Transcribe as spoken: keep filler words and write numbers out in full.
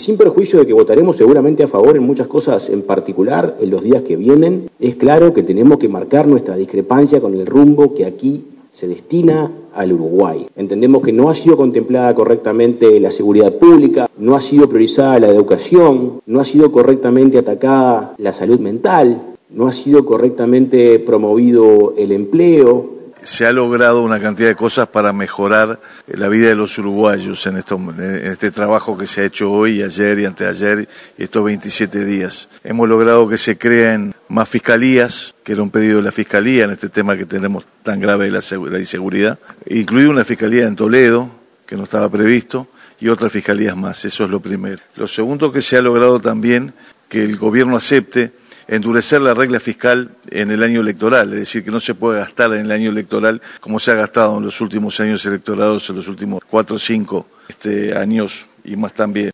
sin perjuicio de que votaremos seguramente a favor en muchas cosas en particular en los días que vienen, es claro que tenemos que marcar nuestra discrepancia con el rumbo que aquí se destina al Uruguay. Entendemos que no ha sido contemplada correctamente la seguridad pública, no ha sido priorizada la educación, no ha sido correctamente atacada la salud mental, no ha sido correctamente promovido el empleo. Se ha logrado una cantidad de cosas para mejorar la vida de los uruguayos en, esto, en este trabajo que se ha hecho hoy, ayer y anteayer, y estos veintisiete días. Hemos logrado que se creen más fiscalías, que era un pedido de la Fiscalía en este tema que tenemos tan grave de la, la inseguridad, incluida una fiscalía en Toledo, que no estaba previsto, y otras fiscalías más, eso es lo primero. Lo segundo que se ha logrado también, que el gobierno acepte endurecer la regla fiscal en el año electoral, es decir, que no se puede gastar en el año electoral como se ha gastado en los últimos años electorales, en los últimos cuatro o cinco este, años y más también.